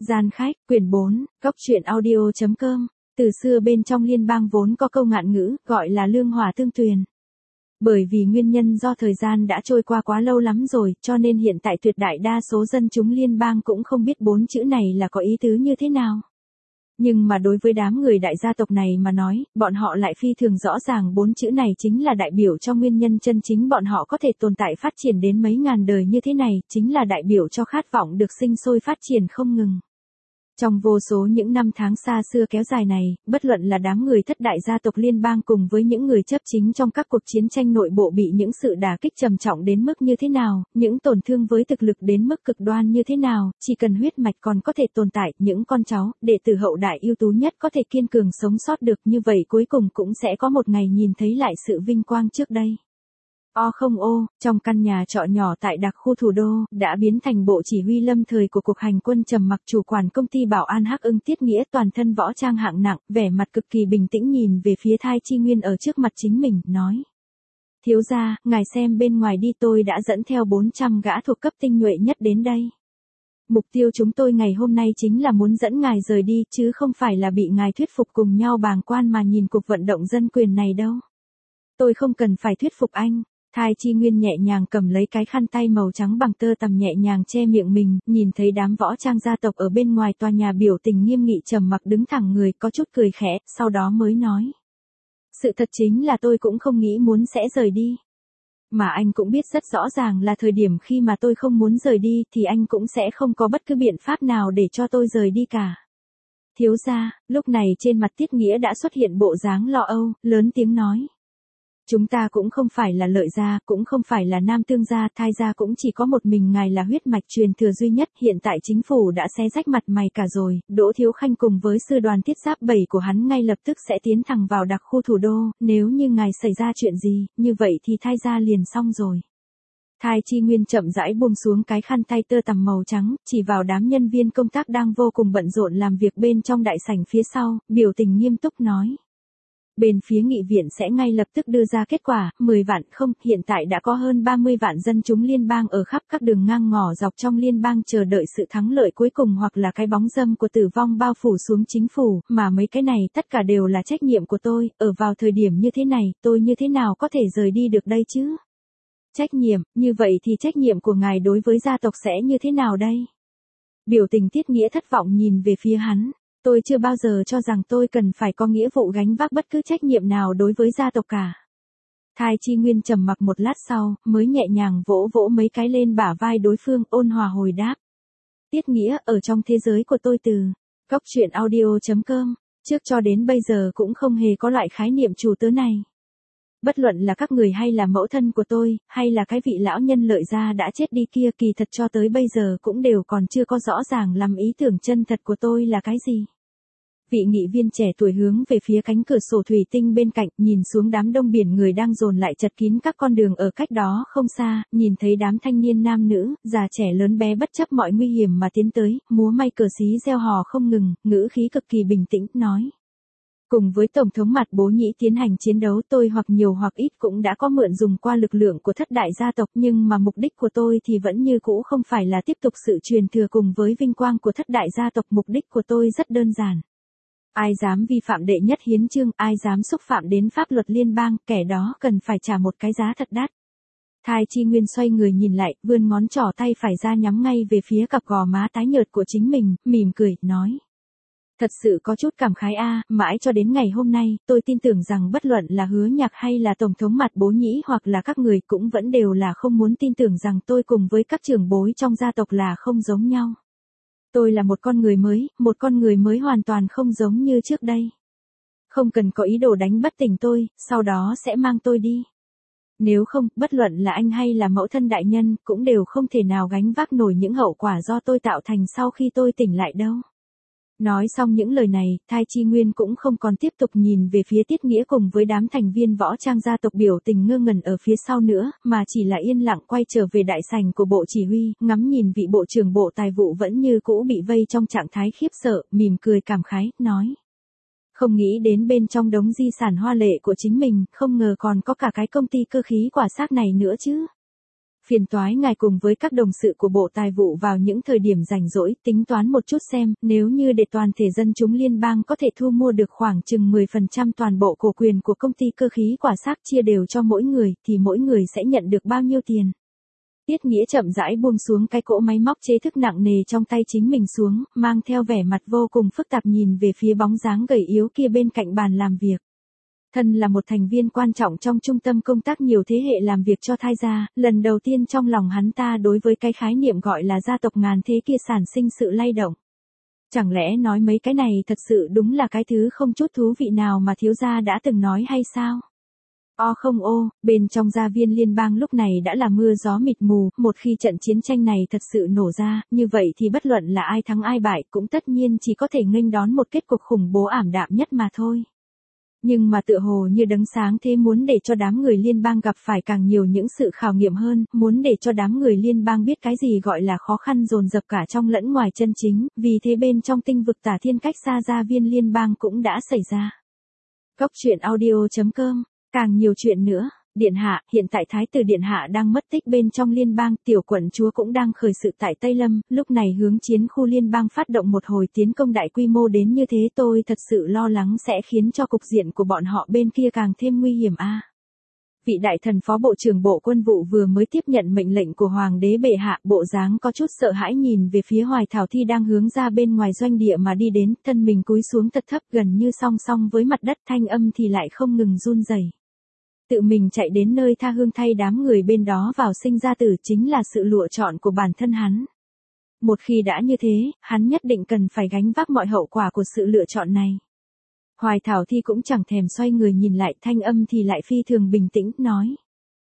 Gian khách, quyển 4, Cốc truyện audio.com. Từ xưa bên trong liên bang vốn có câu ngạn ngữ, gọi là lương hòa tương tuyền. Bởi vì nguyên nhân do thời gian đã trôi qua quá lâu lắm rồi, cho nên hiện tại tuyệt đại đa số dân chúng liên bang cũng không biết 4 chữ này là có ý tứ như thế nào. Nhưng mà đối với đám người đại gia tộc này mà nói, bọn họ lại phi thường rõ ràng 4 chữ này chính là đại biểu cho nguyên nhân chân chính bọn họ có thể tồn tại phát triển đến mấy ngàn đời như thế này, chính là đại biểu cho khát vọng được sinh sôi phát triển không ngừng. Trong vô số những năm tháng xa xưa kéo dài này, bất luận là đám người thất đại gia tộc liên bang cùng với những người chấp chính trong các cuộc chiến tranh nội bộ bị những sự đả kích trầm trọng đến mức như thế nào, những tổn thương với thực lực đến mức cực đoan như thế nào, chỉ cần huyết mạch còn có thể tồn tại, những con cháu, đệ tử hậu đại ưu tú nhất có thể kiên cường sống sót được như vậy cuối cùng cũng sẽ có một ngày nhìn thấy lại sự vinh quang trước đây. Trong căn nhà trọ nhỏ tại đặc khu thủ đô, đã biến thành bộ chỉ huy lâm thời của cuộc hành quân trầm mặc chủ quản công ty bảo an Hắc Ưng Tiết Nghĩa toàn thân võ trang hạng nặng, vẻ mặt cực kỳ bình tĩnh nhìn về phía Thai Chi Nguyên ở trước mặt chính mình, nói. Thiếu gia, ngài xem bên ngoài đi, tôi đã dẫn theo 400 gã thuộc cấp tinh nhuệ nhất đến đây. Mục tiêu chúng tôi ngày hôm nay chính là muốn dẫn ngài rời đi, chứ không phải là bị ngài thuyết phục cùng nhau bàng quan mà nhìn cuộc vận động dân quyền này đâu. Tôi không cần phải thuyết phục anh. Thai Chi Nguyên nhẹ nhàng cầm lấy cái khăn tay màu trắng bằng tơ tằm nhẹ nhàng che miệng mình, nhìn thấy đám võ trang gia tộc ở bên ngoài tòa nhà biểu tình nghiêm nghị trầm mặc đứng thẳng người, có chút cười khẽ, sau đó mới nói. Sự thật chính là tôi cũng không nghĩ muốn sẽ rời đi. Mà anh cũng biết rất rõ ràng là thời điểm khi mà tôi không muốn rời đi thì anh cũng sẽ không có bất cứ biện pháp nào để cho tôi rời đi cả. Thiếu gia, lúc này trên mặt Tiết Nghĩa đã xuất hiện bộ dáng lo âu, lớn tiếng nói. Chúng ta cũng không phải là Lợi gia, cũng không phải là Nam Tương gia, Thai gia cũng chỉ có một mình ngài là huyết mạch truyền thừa duy nhất, hiện tại chính phủ đã xé rách mặt mày cả rồi, Đỗ Thiếu Khanh cùng với sư đoàn thiết giáp 7 của hắn ngay lập tức sẽ tiến thẳng vào đặc khu thủ đô, nếu như ngài xảy ra chuyện gì, như vậy thì Thai gia liền xong rồi. Thai Chi Nguyên chậm rãi buông xuống cái khăn tay tơ tằm màu trắng, chỉ vào đám nhân viên công tác đang vô cùng bận rộn làm việc bên trong đại sảnh phía sau, biểu tình nghiêm túc nói. Bên phía nghị viện sẽ ngay lập tức đưa ra kết quả, 10 vạn không, hiện tại đã có hơn 30 vạn dân chúng liên bang ở khắp các đường ngang ngõ dọc trong liên bang chờ đợi sự thắng lợi cuối cùng hoặc là cái bóng râm của tử vong bao phủ xuống chính phủ, mà mấy cái này tất cả đều là trách nhiệm của tôi, ở vào thời điểm như thế này, tôi như thế nào có thể rời đi được đây chứ? Trách nhiệm, như vậy thì trách nhiệm của ngài đối với gia tộc sẽ như thế nào đây? Biểu tình Tiết Nghĩa thất vọng nhìn về phía hắn. Tôi chưa bao giờ cho rằng tôi cần phải có nghĩa vụ gánh vác bất cứ trách nhiệm nào đối với gia tộc cả. Thai Chi Nguyên trầm mặc một lát sau, mới nhẹ nhàng vỗ vỗ mấy cái lên bả vai đối phương, ôn hòa hồi đáp. Tiết Nghĩa, ở trong thế giới của tôi từ Cốc truyện audio.com, trước cho đến bây giờ cũng không hề có loại khái niệm chủ tớ này. Bất luận là các người hay là mẫu thân của tôi, hay là cái vị lão nhân Lợi gia đã chết đi kia, kỳ thật cho tới bây giờ cũng đều còn chưa có rõ ràng lắm ý tưởng chân thật của tôi là cái gì. Vị nghị viên trẻ tuổi hướng về phía cánh cửa sổ thủy tinh bên cạnh, nhìn xuống đám đông biển người đang dồn lại chật kín các con đường ở cách đó không xa, nhìn thấy đám thanh niên nam nữ, già trẻ lớn bé bất chấp mọi nguy hiểm mà tiến tới, múa may cờ xí reo hò không ngừng, ngữ khí cực kỳ bình tĩnh, nói. Cùng với Tổng thống Mạt Bố Nhĩ tiến hành chiến đấu, tôi hoặc nhiều hoặc ít cũng đã có mượn dùng qua lực lượng của thất đại gia tộc, nhưng mà mục đích của tôi thì vẫn như cũ không phải là tiếp tục sự truyền thừa cùng với vinh quang của thất đại gia tộc, mục đích của tôi rất đơn giản. Ai dám vi phạm đệ nhất hiến chương, ai dám xúc phạm đến pháp luật liên bang, kẻ đó cần phải trả một cái giá thật đắt. Thai Chi Nguyên xoay người nhìn lại, vươn ngón trỏ tay phải ra nhắm ngay về phía cặp gò má tái nhợt của chính mình, mỉm cười, nói. Thật sự có chút cảm khái mãi cho đến ngày hôm nay, tôi tin tưởng rằng bất luận là Hứa Nhạc hay là Tổng thống Mạt Bố Nhĩ hoặc là các người cũng vẫn đều là không muốn tin tưởng rằng tôi cùng với các trưởng bối trong gia tộc là không giống nhau. Tôi là một con người mới hoàn toàn không giống như trước đây. Không cần có ý đồ đánh bất tỉnh tôi, sau đó sẽ mang tôi đi. Nếu không, bất luận là anh hay là mẫu thân đại nhân, cũng đều không thể nào gánh vác nổi những hậu quả do tôi tạo thành sau khi tôi tỉnh lại đâu. Nói xong những lời này, Thai Chi Nguyên cũng không còn tiếp tục nhìn về phía Tiết Nghĩa cùng với đám thành viên võ trang gia tộc biểu tình ngơ ngẩn ở phía sau nữa, mà chỉ là yên lặng quay trở về đại sảnh của bộ chỉ huy, ngắm nhìn vị bộ trưởng bộ tài vụ vẫn như cũ bị vây trong trạng thái khiếp sợ, mỉm cười cảm khái, nói. Không nghĩ đến bên trong đống di sản hoa lệ của chính mình, không ngờ còn có cả cái công ty cơ khí quả xác này nữa chứ. Phiền toái ngài cùng với các đồng sự của Bộ Tài vụ vào những thời điểm rảnh rỗi tính toán một chút xem, nếu như để toàn thể dân chúng liên bang có thể thu mua được khoảng chừng 10% toàn bộ cổ quyền của công ty cơ khí quả xác chia đều cho mỗi người, thì mỗi người sẽ nhận được bao nhiêu tiền? Tiết Nghĩa chậm rãi buông xuống cái cỗ máy móc chế thức nặng nề trong tay chính mình xuống, mang theo vẻ mặt vô cùng phức tạp nhìn về phía bóng dáng gầy yếu kia bên cạnh bàn làm việc. Thân là một thành viên quan trọng trong trung tâm công tác nhiều thế hệ làm việc cho Thai gia, lần đầu tiên trong lòng hắn ta đối với cái khái niệm gọi là gia tộc ngàn thế kia sản sinh sự lay động. Chẳng lẽ nói mấy cái này thật sự đúng là cái thứ không chút thú vị nào mà thiếu gia đã từng nói hay sao? Không bên trong gia viên liên bang lúc này đã là mưa gió mịt mù, một khi trận chiến tranh này thật sự nổ ra, như vậy thì bất luận là ai thắng ai bại cũng tất nhiên chỉ có thể nghênh đón một kết cục khủng bố ảm đạm nhất mà thôi. Nhưng mà tựa hồ như đấng sáng thế muốn để cho đám người liên bang gặp phải càng nhiều những sự khảo nghiệm hơn, muốn để cho đám người liên bang biết cái gì gọi là khó khăn dồn dập cả trong lẫn ngoài chân chính, vì thế bên trong tinh vực tả thiên cách xa gia viên liên bang cũng đã xảy ra. Góc truyện audio.com, càng nhiều chuyện nữa. Điện hạ, hiện tại Thái tử Điện hạ đang mất tích bên trong liên bang, tiểu quận chúa cũng đang khởi sự tại Tây Lâm, lúc này hướng chiến khu liên bang phát động một hồi tiến công đại quy mô đến như thế, tôi thật sự lo lắng sẽ khiến cho cục diện của bọn họ bên kia càng thêm nguy hiểm Vị đại thần phó bộ trưởng bộ quân vụ vừa mới tiếp nhận mệnh lệnh của hoàng đế bệ hạ, bộ dáng có chút sợ hãi nhìn về phía Hoài Thảo Thi đang hướng ra bên ngoài doanh địa mà đi đến, thân mình cúi xuống thật thấp gần như song song với mặt đất, thanh âm thì lại không ngừng run rẩy. Tự mình chạy đến nơi tha hương thay đám người bên đó vào sinh ra tử chính là sự lựa chọn của bản thân hắn. Một khi đã như thế, hắn nhất định cần phải gánh vác mọi hậu quả của sự lựa chọn này. Hoài Thảo Thi cũng chẳng thèm xoay người nhìn lại, thanh âm thì lại phi thường bình tĩnh, nói.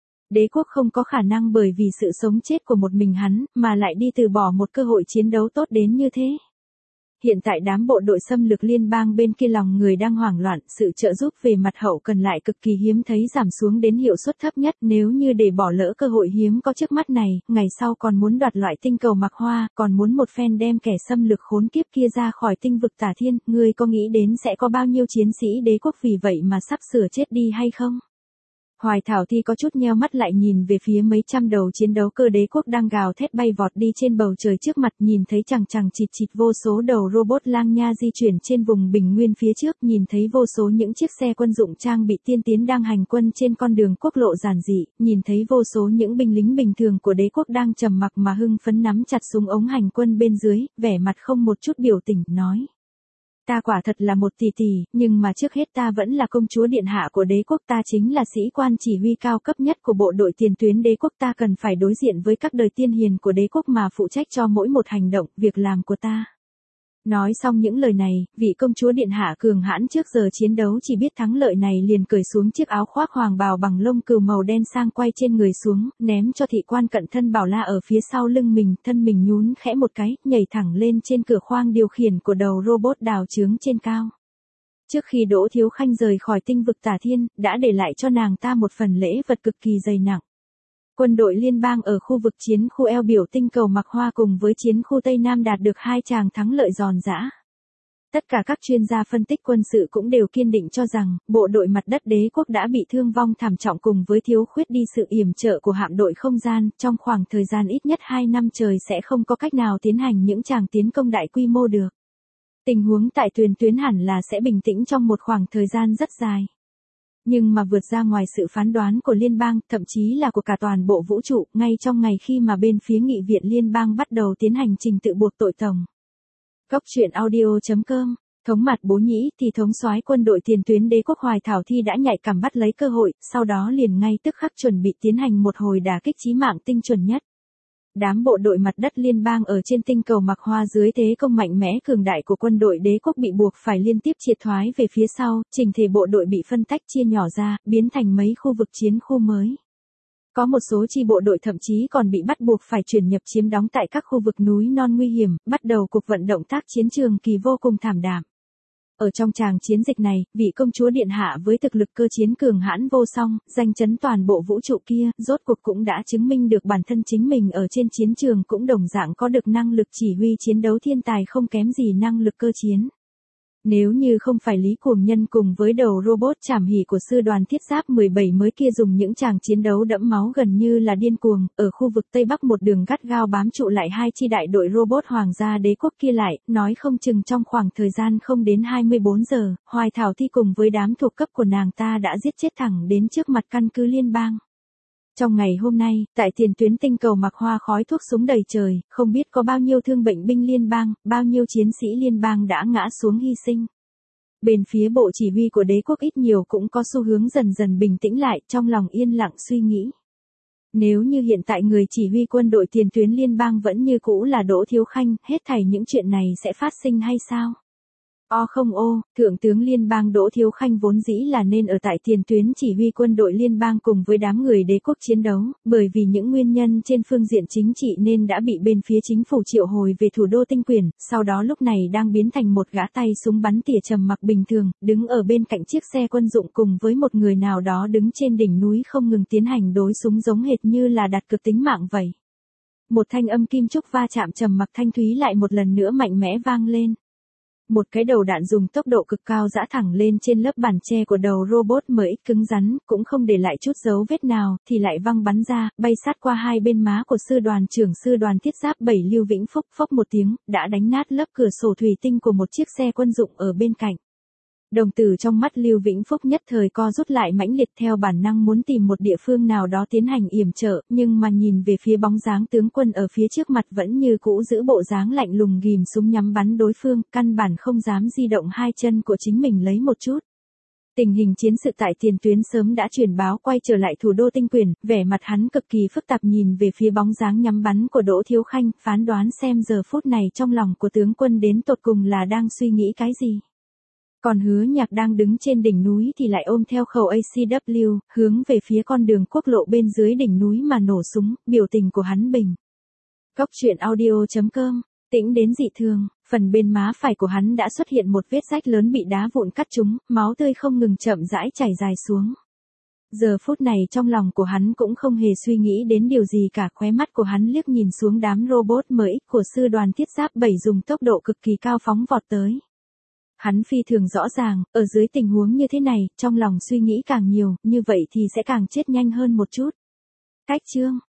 Đế quốc không có khả năng bởi vì sự sống chết của một mình hắn, mà lại đi từ bỏ một cơ hội chiến đấu tốt đến như thế. Hiện tại đám bộ đội xâm lược liên bang bên kia lòng người đang hoảng loạn, sự trợ giúp về mặt hậu cần lại cực kỳ hiếm thấy giảm xuống đến hiệu suất thấp nhất, nếu như để bỏ lỡ cơ hội hiếm có trước mắt này, ngày sau còn muốn đoạt loại tinh cầu Mạc Hoa, còn muốn một phen đem kẻ xâm lược khốn kiếp kia ra khỏi tinh vực Tả Thiên, ngươi có nghĩ đến sẽ có bao nhiêu chiến sĩ đế quốc vì vậy mà sắp sửa chết đi hay không? Hoài Thảo Thi có chút nheo mắt lại nhìn về phía mấy trăm đầu chiến đấu cơ đế quốc đang gào thét bay vọt đi trên bầu trời trước mặt, nhìn thấy chằng chằng chịt chịt vô số đầu robot lang nha di chuyển trên vùng bình nguyên phía trước, nhìn thấy vô số những chiếc xe quân dụng trang bị tiên tiến đang hành quân trên con đường quốc lộ giản dị, nhìn thấy vô số những binh lính bình thường của đế quốc đang trầm mặc mà hưng phấn nắm chặt súng ống hành quân bên dưới, vẻ mặt không một chút biểu tình, nói. Ta quả thật là một tỷ tỷ, nhưng mà trước hết ta vẫn là công chúa điện hạ của đế quốc, ta chính là sĩ quan chỉ huy cao cấp nhất của bộ đội tiền tuyến đế quốc, ta cần phải đối diện với các đời tiên hiền của đế quốc mà phụ trách cho mỗi một hành động, việc làm của ta. Nói xong những lời này, vị công chúa điện hạ cường hãn trước giờ chiến đấu chỉ biết thắng lợi này liền cởi xuống chiếc áo khoác hoàng bào bằng lông cừu màu đen sang quay trên người xuống, ném cho thị quan cận thân Bảo La ở phía sau lưng mình, thân mình nhún khẽ một cái, nhảy thẳng lên trên cửa khoang điều khiển của đầu robot đào chướng trên cao. Trước khi Đỗ Thiếu Khanh rời khỏi tinh vực Tả Thiên, đã để lại cho nàng ta một phần lễ vật cực kỳ dày nặng. Quân đội liên bang ở khu vực chiến khu eo biểu tinh cầu Mạc Hoa cùng với chiến khu Tây Nam đạt được 2 tràng thắng lợi giòn giã. Tất cả các chuyên gia phân tích quân sự cũng đều kiên định cho rằng, bộ đội mặt đất đế quốc đã bị thương vong thảm trọng cùng với thiếu khuyết đi sự yểm trợ của hạm đội không gian, trong khoảng thời gian ít nhất 2 năm trời sẽ không có cách nào tiến hành những tràng tiến công đại quy mô được. Tình huống tại tuyến hẳn là sẽ bình tĩnh trong một khoảng thời gian rất dài. Nhưng mà vượt ra ngoài sự phán đoán của liên bang, thậm chí là của cả toàn bộ vũ trụ, ngay trong ngày khi mà bên phía nghị viện liên bang bắt đầu tiến hành trình tự buộc tội tổng. Góc truyện audio.com, thống mặt Bố Nhĩ thì thống soái quân đội tiền tuyến đế quốc Hoài Thảo Thi đã nhạy cảm bắt lấy cơ hội, sau đó liền ngay tức khắc chuẩn bị tiến hành một hồi đả kích chí mạng tinh chuẩn nhất. Đám bộ đội mặt đất liên bang ở trên tinh cầu Mạc Hoa dưới thế công mạnh mẽ cường đại của quân đội đế quốc bị buộc phải liên tiếp triệt thoái về phía sau, chỉnh thể bộ đội bị phân tách chia nhỏ ra, biến thành mấy khu vực chiến khu mới. Có một số chi bộ đội thậm chí còn bị bắt buộc phải chuyển nhập chiếm đóng tại các khu vực núi non nguy hiểm, bắt đầu cuộc vận động tác chiến trường kỳ vô cùng thảm đạm. Ở trong tràng chiến dịch này, vị công chúa điện hạ với thực lực cơ chiến cường hãn vô song, danh chấn toàn bộ vũ trụ kia, rốt cuộc cũng đã chứng minh được bản thân chính mình ở trên chiến trường cũng đồng dạng có được năng lực chỉ huy chiến đấu thiên tài không kém gì năng lực cơ chiến. Nếu như không phải Lý Cuồng Nhân cùng với đầu robot chảm hỉ của sư đoàn thiết giáp 17 mới kia dùng những tràng chiến đấu đẫm máu gần như là điên cuồng, ở khu vực Tây Bắc một đường gắt gao bám trụ lại hai chi đại đội robot Hoàng gia đế quốc kia lại, nói không chừng trong khoảng thời gian không đến 24 giờ, Hoài Thảo Thi cùng với đám thuộc cấp của nàng ta đã giết chết thẳng đến trước mặt căn cứ liên bang. Trong ngày hôm nay, tại tiền tuyến tinh cầu mặc hoa khói thuốc súng đầy trời, không biết có bao nhiêu thương bệnh binh liên bang, bao nhiêu chiến sĩ liên bang đã ngã xuống hy sinh. Bên phía bộ chỉ huy của đế quốc ít nhiều cũng có xu hướng dần dần bình tĩnh lại, trong lòng yên lặng suy nghĩ. Nếu như hiện tại người chỉ huy quân đội tiền tuyến liên bang vẫn như cũ là Đỗ Thiếu Khanh, hết thảy những chuyện này sẽ phát sinh hay sao? Không Thượng tướng Liên bang Đỗ Thiếu Khanh vốn dĩ là nên ở tại tiền tuyến chỉ huy quân đội liên bang cùng với đám người đế quốc chiến đấu, bởi vì những nguyên nhân trên phương diện chính trị nên đã bị bên phía chính phủ triệu hồi về thủ đô Tinh Quyển, sau đó lúc này đang biến thành một gã tay súng bắn tỉa trầm mặc bình thường, đứng ở bên cạnh chiếc xe quân dụng cùng với một người nào đó đứng trên đỉnh núi không ngừng tiến hành đối súng giống hệt như là đặt cược tính mạng vậy. Một thanh âm kim trúc va chạm trầm mặc thanh thúy lại một lần nữa mạnh mẽ vang lên. Một cái đầu đạn dùng tốc độ cực cao giã thẳng lên trên lớp bản tre của đầu robot MX cứng rắn, cũng không để lại chút dấu vết nào, thì lại văng bắn ra, bay sát qua hai bên má của sư đoàn trưởng sư đoàn thiết giáp 7 Lưu Vĩnh Phúc, phốc một tiếng, đã đánh nát lớp cửa sổ thủy tinh của một chiếc xe quân dụng ở bên cạnh. Đồng tử trong mắt Lưu Vĩnh Phúc nhất thời co rút lại mãnh liệt theo bản năng muốn tìm một địa phương nào đó tiến hành yểm trợ, nhưng mà nhìn về phía bóng dáng tướng quân ở phía trước mặt vẫn như cũ giữ bộ dáng lạnh lùng ghim súng nhắm bắn đối phương, căn bản không dám di động hai chân của chính mình lấy một chút. Tình hình chiến sự tại tiền tuyến sớm đã truyền báo quay trở lại thủ đô Tinh Quyển, vẻ mặt hắn cực kỳ phức tạp nhìn về phía bóng dáng nhắm bắn của Đỗ Thiếu Khanh, phán đoán xem giờ phút này trong lòng của tướng quân đến tột cùng là đang suy nghĩ cái gì. Còn Hứa Nhạc đang đứng trên đỉnh núi thì lại ôm theo khẩu ACW, hướng về phía con đường quốc lộ bên dưới đỉnh núi mà nổ súng, biểu tình của hắn bình. Góc truyện audio.com, tĩnh đến dị thường, phần bên má phải của hắn đã xuất hiện một vết rách lớn bị đá vụn cắt trúng, máu tươi không ngừng chậm rãi chảy dài xuống. Giờ phút này trong lòng của hắn cũng không hề suy nghĩ đến điều gì cả, khóe mắt của hắn liếc nhìn xuống đám robot MX của sư đoàn thiết giáp 7 dùng tốc độ cực kỳ cao phóng vọt tới. Hắn phi thường rõ ràng, ở dưới tình huống như thế này, trong lòng suy nghĩ càng nhiều, như vậy thì sẽ càng chết nhanh hơn một chút. Cách chương